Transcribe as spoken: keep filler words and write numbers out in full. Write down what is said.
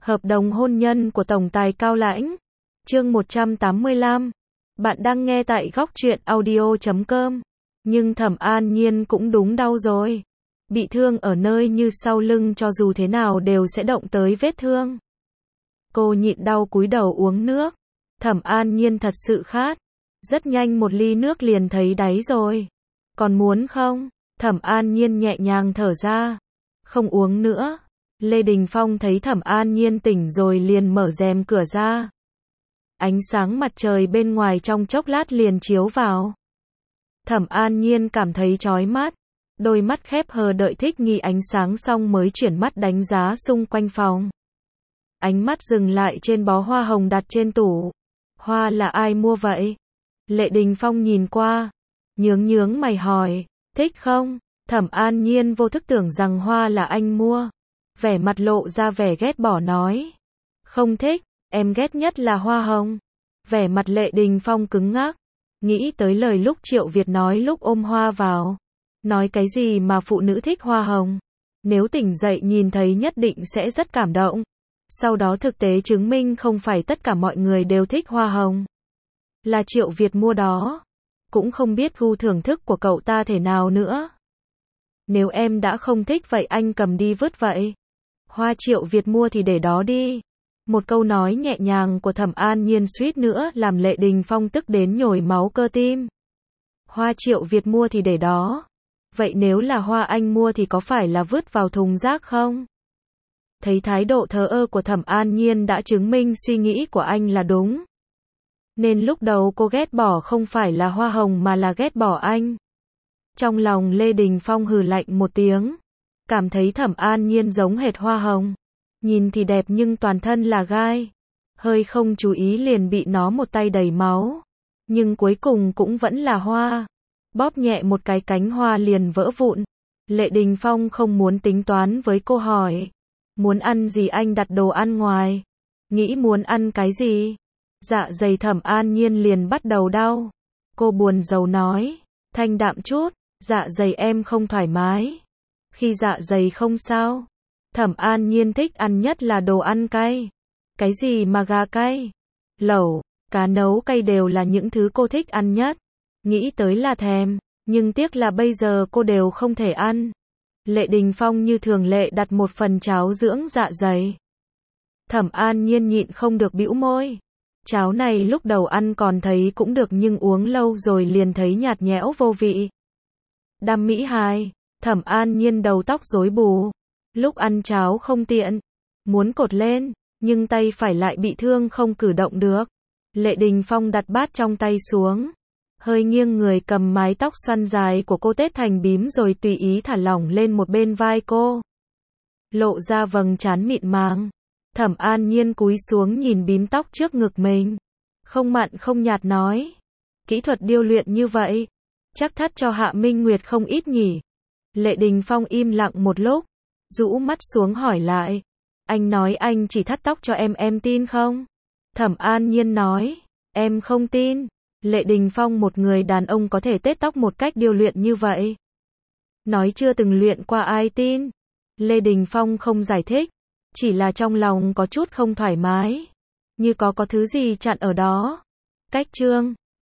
Hợp đồng hôn nhân của Tổng tài Cao Lãnh. Chương một trăm tám mươi lăm. Bạn đang nghe tại góc truyện audio chấm com. Nhưng Thẩm An Nhiên cũng đúng đau rồi. Bị thương ở nơi như sau lưng cho dù thế nào đều sẽ động tới vết thương. Cô nhịn đau cúi đầu uống nước. Thẩm An Nhiên thật sự khát. Rất nhanh một ly nước liền thấy đáy rồi. Còn muốn không? Thẩm An Nhiên nhẹ nhàng thở ra. Không uống nữa. Lê Đình Phong thấy Thẩm An Nhiên tỉnh rồi liền mở rèm cửa ra. Ánh sáng mặt trời bên ngoài trong chốc lát liền chiếu vào. Thẩm An Nhiên cảm thấy chói mắt. Đôi mắt khép hờ đợi thích nghi ánh sáng xong mới chuyển mắt đánh giá xung quanh phòng. Ánh mắt dừng lại trên bó hoa hồng đặt trên tủ. Hoa là ai mua vậy? Lê Đình Phong nhìn qua. Nhướng nhướng mày hỏi. Thích không? Thẩm An Nhiên vô thức tưởng rằng hoa là anh mua. Vẻ mặt lộ ra vẻ ghét bỏ nói. Không thích, em ghét nhất là hoa hồng. Vẻ mặt Lê Đình Phong cứng ngắc. Nghĩ tới lời lúc Triệu Việt nói lúc ôm hoa vào. Nói cái gì mà phụ nữ thích hoa hồng. Nếu tỉnh dậy nhìn thấy nhất định sẽ rất cảm động. Sau đó thực tế chứng minh không phải tất cả mọi người đều thích hoa hồng. Là Triệu Việt mua đó. Cũng không biết gu thưởng thức của cậu ta thế nào nữa. Nếu em đã không thích vậy anh cầm đi vứt vậy. Hoa Triệu Việt mua thì để đó đi. Một câu nói nhẹ nhàng của Thẩm An Nhiên suýt nữa làm Lê Đình Phong tức đến nhồi máu cơ tim. Hoa Triệu Việt mua thì để đó. Vậy nếu là hoa anh mua thì có phải là vứt vào thùng rác không? Thấy thái độ thờ ơ của Thẩm An Nhiên đã chứng minh suy nghĩ của anh là đúng. Nên lúc đầu cô ghét bỏ không phải là hoa hồng mà là ghét bỏ anh. Trong lòng Lê Đình Phong hừ lạnh một tiếng. Cảm thấy Thẩm An Nhiên giống hệt hoa hồng. Nhìn thì đẹp nhưng toàn thân là gai. Hơi không chú ý liền bị nó một tay đầy máu. Nhưng cuối cùng cũng vẫn là hoa. Bóp nhẹ một cái cánh hoa liền vỡ vụn. Lê Đình Phong không muốn tính toán với cô hỏi. Muốn ăn gì anh đặt đồ ăn ngoài. Nghĩ muốn ăn cái gì? Dạ dày Thẩm An Nhiên liền bắt đầu đau. Cô buồn rầu nói. Thanh đạm chút, dạ dày em không thoải mái. Khi dạ dày không sao. Thẩm An Nhiên thích ăn nhất là đồ ăn cay. Cái gì mà gà cay, lẩu, cá nấu cay đều là những thứ cô thích ăn nhất. Nghĩ tới là thèm, nhưng tiếc là bây giờ cô đều không thể ăn. Lê Đình Phong như thường lệ đặt một phần cháo dưỡng dạ dày. Thẩm An Nhiên nhịn không được bĩu môi. Cháo này lúc đầu ăn còn thấy cũng được nhưng uống lâu rồi liền thấy nhạt nhẽo vô vị. Đam mỹ hài. Thẩm An Nhiên đầu tóc rối bù. Lúc ăn cháo không tiện. Muốn cột lên, nhưng tay phải lại bị thương không cử động được. Lê Đình Phong đặt bát trong tay xuống. Hơi nghiêng người cầm mái tóc xoăn dài của cô tết thành bím rồi tùy ý thả lỏng lên một bên vai cô. Lộ ra vầng trán mịn màng. Thẩm An Nhiên cúi xuống nhìn bím tóc trước ngực mình. Không mặn không nhạt nói. Kỹ thuật điêu luyện như vậy. Chắc thắt cho Hạ Minh Nguyệt không ít nhỉ. Lê Đình Phong im lặng một lúc. Rũ mắt xuống hỏi lại. Anh nói anh chỉ thắt tóc cho em em tin không? Thẩm An Nhiên nói. Em không tin. Lê Đình Phong một người đàn ông có thể tết tóc một cách điêu luyện như vậy. Nói chưa từng luyện qua ai tin. Lê Đình Phong không giải thích. Chỉ là trong lòng có chút không thoải mái. Như có có thứ gì chặn ở đó. Cách chương.